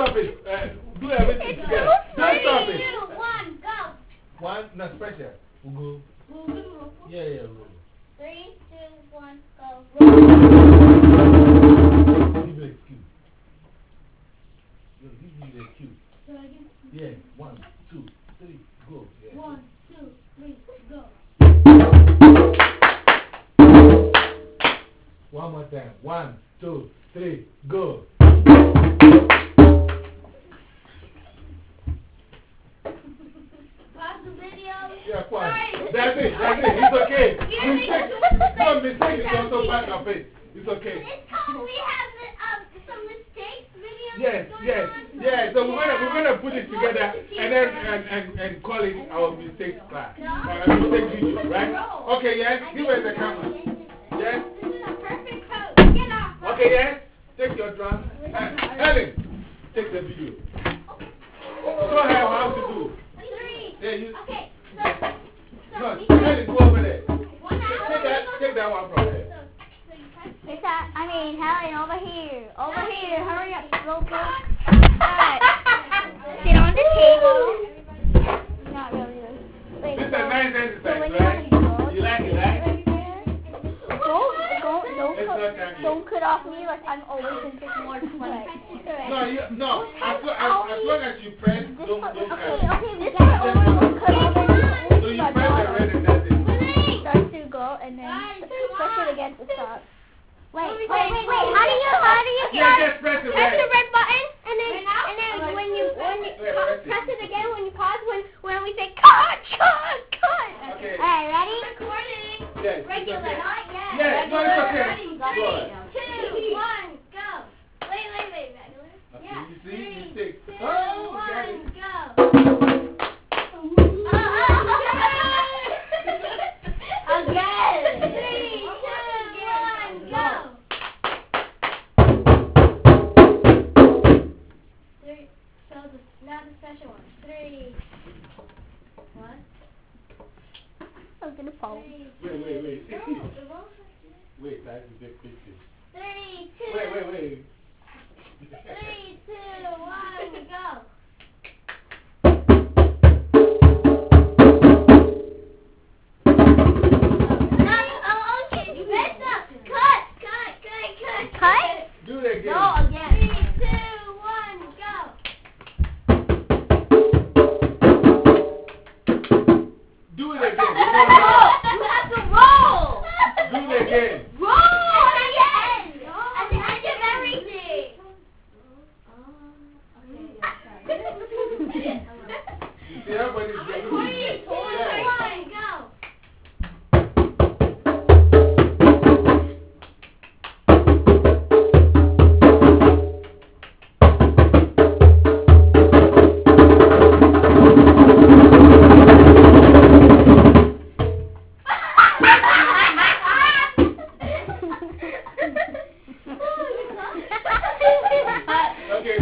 stop it. Do everything together. Don't stop it. 3, 2, 1, go. One, not special. We'll go. Yeah, yeah, we'll go. 3, 2, 1, go. Give me a cue. Yo, give me the cue. Yeah, 1, 2, 3, go. Yeah. 1, 2, 3, go. One more time. 1, 2, 3, go. Pause the video. Yeah, fine. Sorry. That's it. It's okay. Yeah, Mistake. No, mistake is also part of it. It's okay. It's called, we have some mistakes videos. Yes, going yes, on, so yes. So we're yeah. gonna put it together and then and call it our mistakes class. Mistake video, right? Okay, yes. Give us the camera. Yes. This is a perfect pose. Get off. Okay, yes. Take your drum. Helen, take the video. Show her how to do. 3. Yeah, you. Okay. No, Helen, go over there. Take that one from there. Helen, over here. Over here. Hurry up. Go. Sit on the table. Not really. Wait, This is a nice exercise, so when right? you You like it, right? Don't cut off me like I'm always going to take more than one. No. As long as you press, don't cut. Okay, this is always cut off. So you press the red and that's it. Starts to go and then press it again to stop. Wait. How do you Yeah, just press the press the red. red button and then when you press it again when you pause when we say cut. Okay. Alright, ready? Recording. Yes. Regular, Okay. not yet. Yes, no, it's okay. Ready. Go ahead. 3, 2, 1, go. Wait, regular. Okay, Yeah. you see? 3, 2, Mistake. Oh, got it. 1, go. Again. 3, 2, 1, go. So now the special one. 3. What? I'm gonna fall. Wait. No, the roll. Wait, I have to take pictures. 3, 2. Wait. 3, 2, 1, go. Cut. Do it again. No, again. 3, 2, 1, go. Do it again. You have to roll. Do it again. Roll at the end. At the end of everything. You see, everybody's getting 3, 2, 1, go. Okay,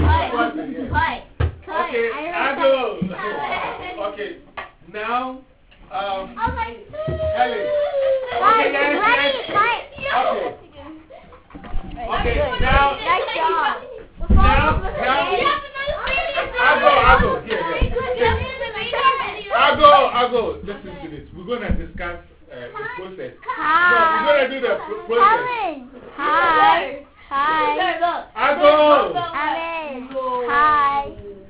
okay, I go. Okay, now, Helen. Okay, yes. Okay, now. Nice job. Now. I'll go. Here. I'll go. Listen to this. We're going to discuss the process. No, we're going to do the process. Hi. I'll go. Hi.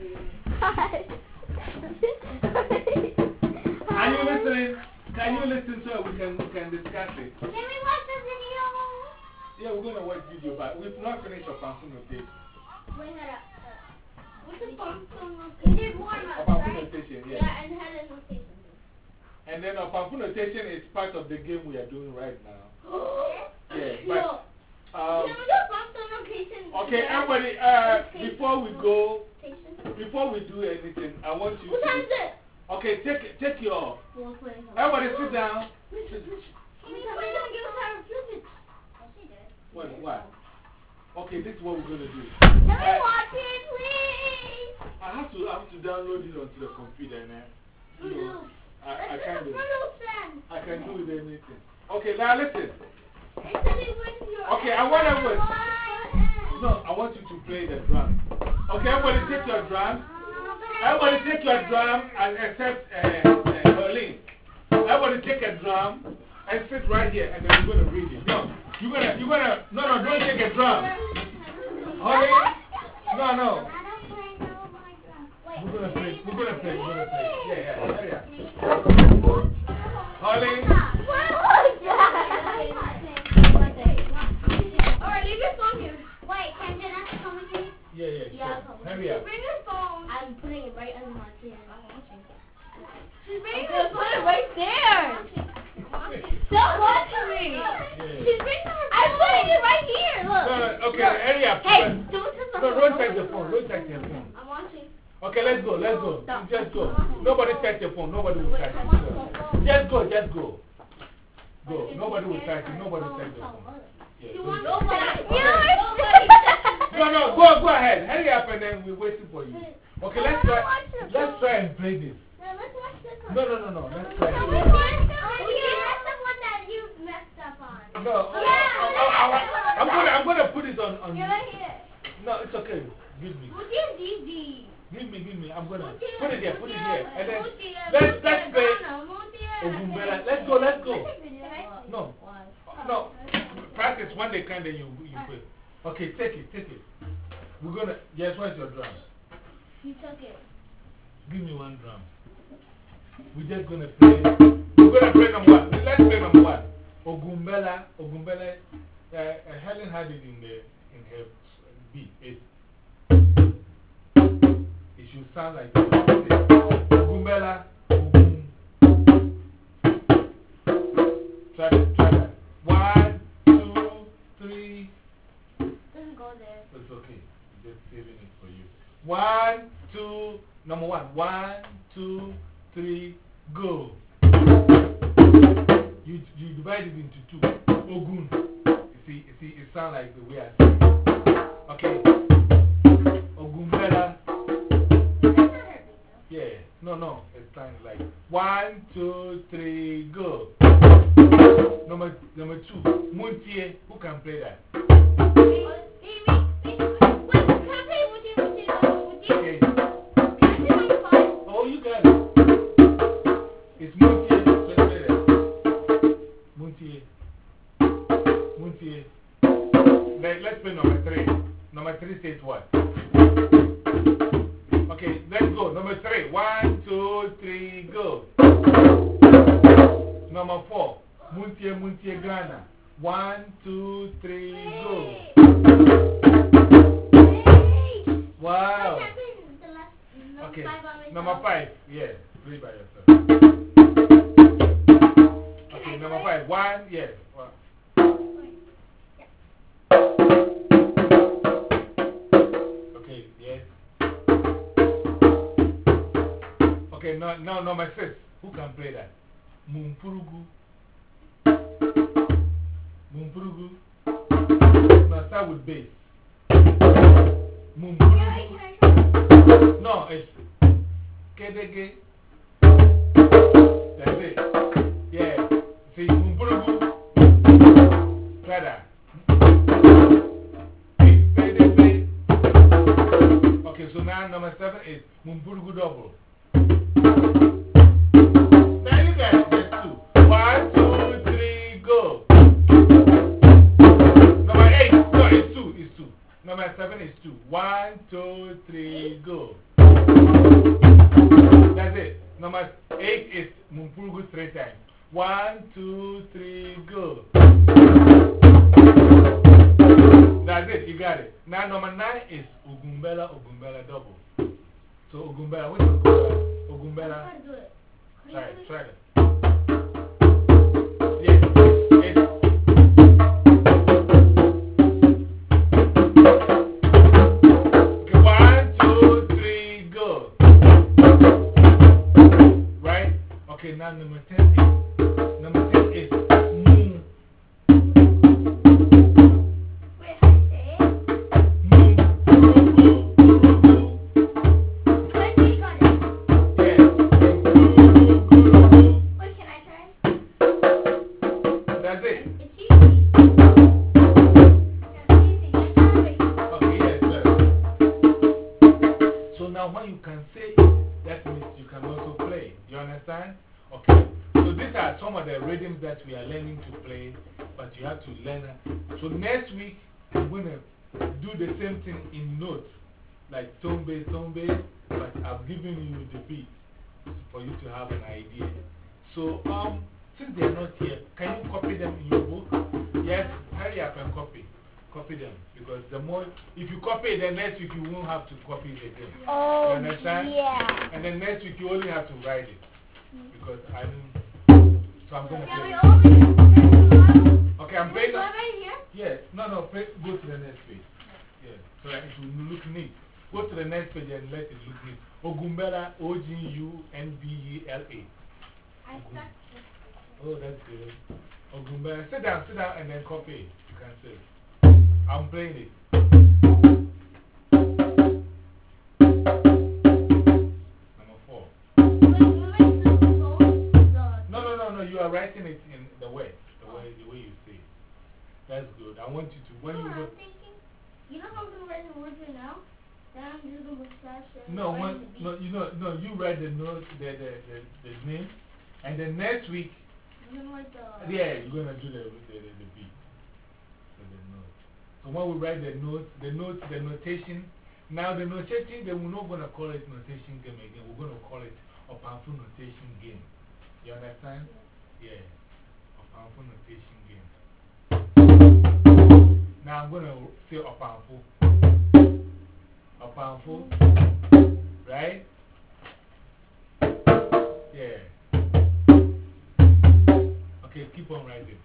Are you listening? Can you listen so we can discuss it? Can we watch the video? Yeah, we're going to watch video, but we've not finished our Pamphlet notation. What's the Pamphlet notation? We did warm up, Pamphlet right? notation, yeah. Yeah, and had a notation. And then our Pamphlet notation is part of the game we are doing right now. Yeah, but. Okay, everybody, before we do anything, I want you to. What time is it? Okay, take your. Everybody sit down. What? Okay, this is what we're going to do. Can we watch it, please? I have to download it onto the computer, man. You know, I can't do it. I can do with anything. Okay, now listen. Okay, I want everybody. No, I want you to play the drum. Okay, everybody take your drum. Everybody take your drum except Berlin. Everybody take a drum and sit right here and then you're going to read it. No, no, don't take a drum. Holly, no. We're going to play. Yeah. Holly. Alright, leave your phone here. Wait, can Janessa come with me? Yeah. Hurry up. Bring your phone. I'm putting it right under my chin. She's bringing her phone. Put it right there. Stop watching me. She's bringing her phone. I'm putting it right here. Look. No, okay, hurry up. Hey, don't touch my phone. Don't touch the phone. Don't touch your phone. I'm watching. Okay, let's go. Just go. Nobody touch your phone. Nobody will touch it. Just go. Go. Nobody will touch it. Nobody will touch your phone. You want nobody? No, go ahead. Hurry up and then we're waiting for you. Okay, let's try and play this. No, let's watch this one. No. Let's try and play this. That's the one that you messed up on. No, I'm going to put it on. You're right here. No, it's okay. Give me. Give me. I'm going to put it here. And then let's play Ogumbela. Let's go. No. Practice when they can, then you play. Okay, take it. We're going to. Yes, where's your drum? You took it. Give me one drum. We're just going to play. We're going to play number one. Let's play number one. Ogumbela. Helen had it in her beat. It should sound like this. Ogumbela. Try that. 1, 2, 3. Doesn't go there. It's okay. Just saving it for you. 1, 2. Number 1. 1, 2, 3. Go. You divide it into 2. Ogun. You see, it sounds like the way I say it. Okay. Ogumbela. Yeah. No. It's kind of like 1, 2, 3. Go. Number 2. Muntie. Who can play that? Okay. Oh, you got it. It's Muntie. Let's play that. Muntie. Let's play number 3. Number 3 says what? Okay, let's go. Number 3. 1, 2, 3, go. Number 4. Muntie Ghana. 1, 2, 3, go. Wow. Okay, number 5. Yeah, play by yourself. Okay, number 5. 1, yes. Okay, yes. Okay, now number 6. Who can play that? Mumpurugu. Now start with bass. Mumpurugu. No, it's Kedege. That's it. Yeah. See, Mumpurugu. Try that. Okay, so now number 7 is Mumpurugu double. Now you got it. That's 2. 1, 2, 3, go. Number 8. No, it's 2. Number 7 is 2. 1, 2, 3, go. That's it. Number 8 is Mumpurugu 3 times. 1, 2, 3, go. That's it. You got it. Now number 9 is Ogumbela double. So Ogumbela, what is Ogumbela? Try it. Yes. Okay, 1, 2, 3, go. Right? Okay, now number 10 is Moon. Wait, how do you say it? Mumpurugu. Wait, you got it. Yeah. Mumpurugu. Wait, can I try? That's it. It's easy. It's easy. Just try it. Okay, yes, sir. now when you can say, that means you can also play. You understand? Okay. So these are some of the rhythms that we are learning to play, but you have to learn. So next week, I'm going to do the same thing in notes, like tone bass, but I've given you the beat for you to have an idea. So, since they are not here, can you copy them in your book? Yes, hurry up and copy. Copy them. Because the more, if you copy it, then next week you won't have to copy it again. Oh, you understand? yeah. And then next week you only have to write it. Because so I'm going to play. Okay, I'm playing. Right here? Yes. No, go to the next page. Yeah. So that it will look neat. Go to the next page and let it look neat. Ogumbela, Ogumbela. Oh, that's good. Ogumbela. Sit down, and then copy it. You can sit. I'm playing it. Number 4. No, you are writing it in the way you say it. That's good. I want you to, when you go. I'm thinking, you know how I'm going to write the words right now? Then I'm just going to slash and No, you write the note, the name, and then next week, you're going to write the. yeah, you're going to do the beat. So the note. So when we write the notation, now the notation, we're not going to call it notation game again. We're going to call it a powerful notation game. You understand? Yeah. A powerful notation game. Now I'm going to say a powerful. A powerful. Right? Yeah. Okay, keep on writing.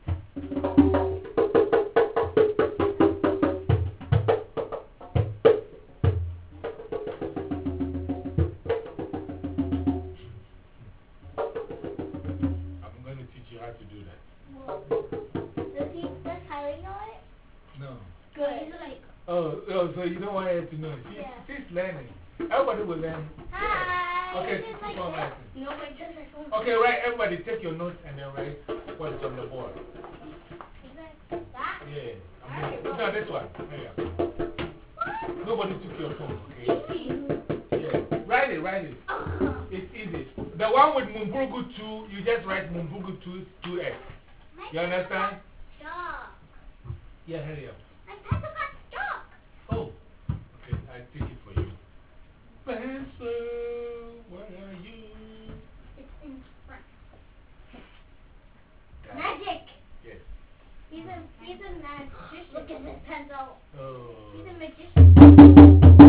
I'm going to teach you how to do that. Does Kylie know it? No. Good. Like, Oh, so you don't want her to know. She's learning. Everybody will learn. Hi. Okay, keep on writing. no, but just like one. Okay, right, everybody take your notes and then write what is on the board. That? Yeah. No, this one. Yeah. Nobody took your phone, okay? Yeah. Write it. It's easy. The one with Mumbugu 2, you just write Mumbugu 2X. You understand? Stop. Yeah, hurry up. My pencil got stuck. Oh, okay, I take it for you. Pencil, where are you? It's in front. Got it. Magic. Yes. He's a magician. Look at this pencil. Oh. He's a magician.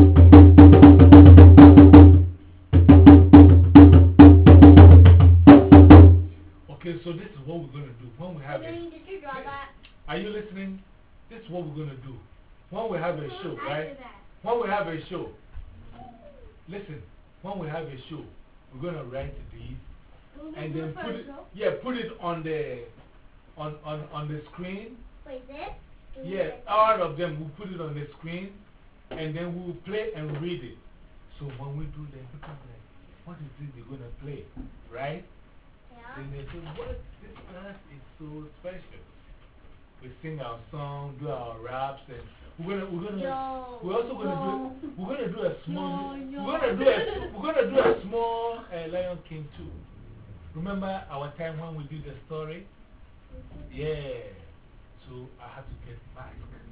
Okay, so this is what we're going to do. When we have it. Did you draw that? Are you listening? This is what we're going to do. When we have a show, I right? did that. When we have a show, listen, when we have a show, we're going to write these and then put it on the screen. Wait, this? Yeah, all of them, we'll put it on the screen and then we'll play and read it. So when we do that, people are like, what is this they're going to play? Right? Yeah. Then they say, what? This class is so special. We sing our song, do our raps, and we're also going to do a small, we're going to do a small Lion King too. Remember our time when we did the story? Yeah. So I had to get mask.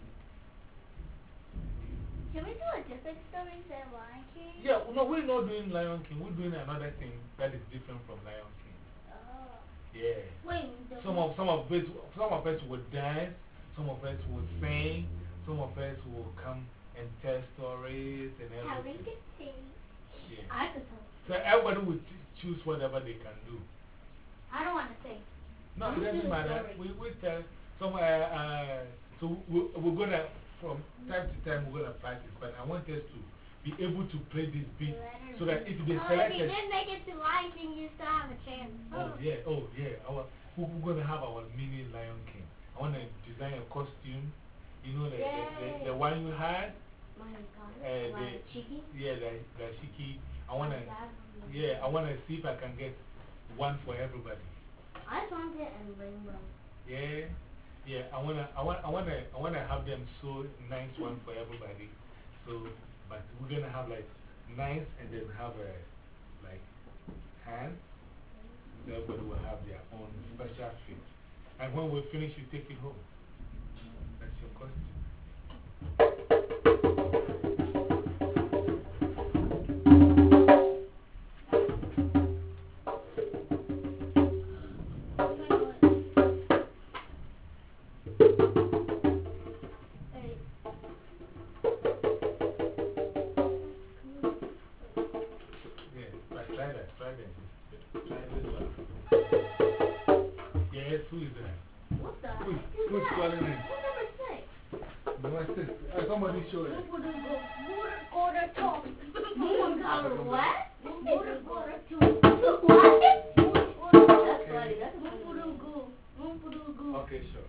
Can we do a different story instead of Lion King? Yeah, no, we're not doing Lion King. We're doing another thing that is different from Lion King. Oh. Yeah. Wait, Some of us will dance, some of us will sing, some of us will come and tell stories and How we everything. can sing. Yeah. I could tell. So everybody will choose whatever they can do. I don't want to sing. No, it doesn't matter. We tell some, so we're going to, from time to time, we're going to practice. But I want us to be able to play this beat so that if they select if you did make it to Lion King, you still have a chance. Oh, yeah. We're going to have our mini Lion King. I want to design a costume. You know, the one you had? My God. Cheeky? Yeah, the Shiki. I want to see if I can get one for everybody. I just want it in rainbow. Yeah, I wanna have them so nice one for everybody. So, but we're gonna have like nice and then have a like hand. So everybody will have their own special fit. And when we finish, you take it home. That's your costume. Yes, who is that? What the Who's calling in? Who's number 6? Number 6. Somebody show it. What? Okay, sure.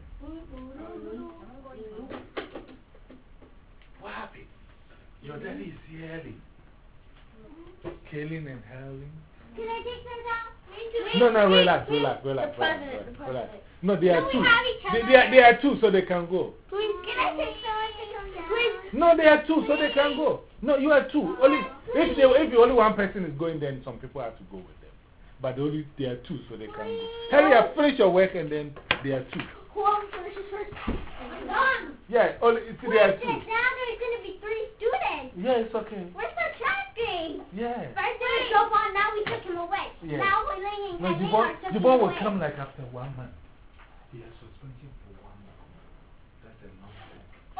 What happened? Your daddy is here early. Kaylin and Helen. Can I take them down? No, relax. The president. No, they are No, we two. have each other. They are two, so they can go. Can I take someone to come down? No, they are two, so they can go. No, you are two. Only if only one person is going, then some people have to go with them. But they are two, so they can go. Hurry up, finish your work, and then they are two. Whoever finishes first. I'm done. Yeah, only they are two. Now there's going to be 3 students. Yeah, it's okay. Where's the tracking? Yeah. First there was Jobon, now we took him away. Yeah. Now we're laying No, Jubon will come like after 1 month. He has suspension for 1 month. That's a long time.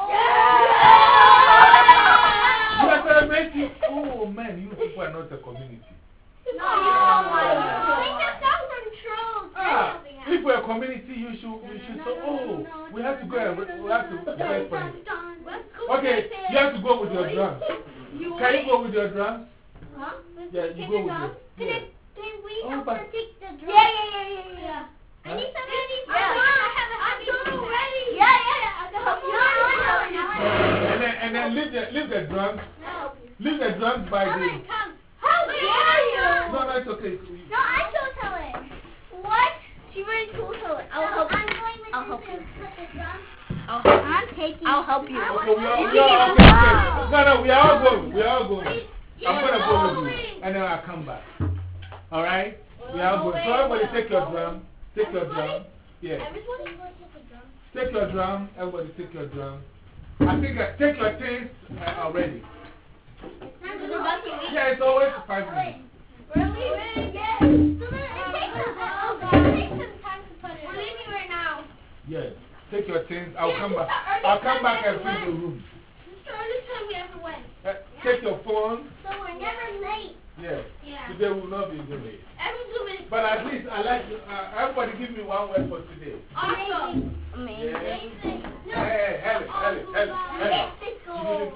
You are celebrating. Oh man, you people are not a community. No, we just got control. If we're a community, you should say, oh, we have to go and we have to pray for him. Okay, you have to go with your drums. Can you go with your drums? Huh? Yeah, you go with your Can we help her take the drums? Yeah. I need somebody. Yeah. I'm so ready. And then leave the drums. Leave the drums by the. Come. How dare you? No, it's okay. No, I told Helen. What? She already told Helen. I'll help you. I'll help you. I'll help you. Okay, we are okay. No, we are all going. We are all going. I'm going to go with you. And then I'll come back. Alright? We are all going. So everybody take your drum. Take your drum. Yeah. Take your drum. Everybody take your drum. I think take your things already. Yeah, it's always 5 minutes. Really? Yes. So then it takes some time to put it. We're leaving right now. Yes. Take your things. I'll come back. I'll come back and fill the room. It's the earliest time we ever went. Take your phone. So we're never late. Yes. Yeah. Today will not be delayed. Everyone's But at least I like to, everybody give me one word for today. awesome. Amazing. Hey, Helen. You didn't fix your You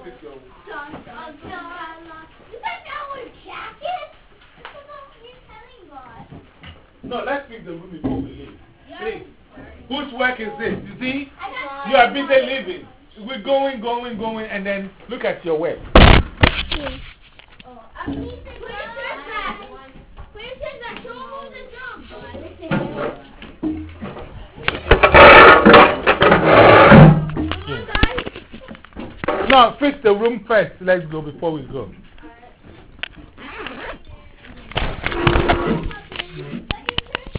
said that was jacket? That's what you're telling us. No, let's fix the room before we leave. Please. Whose work is this? You see? I got You are busy leaving. We're going, and then look at your work. Put your shirt back. Put your shirt back. Don't move the drum. No, fix the room first. Let's go before we go.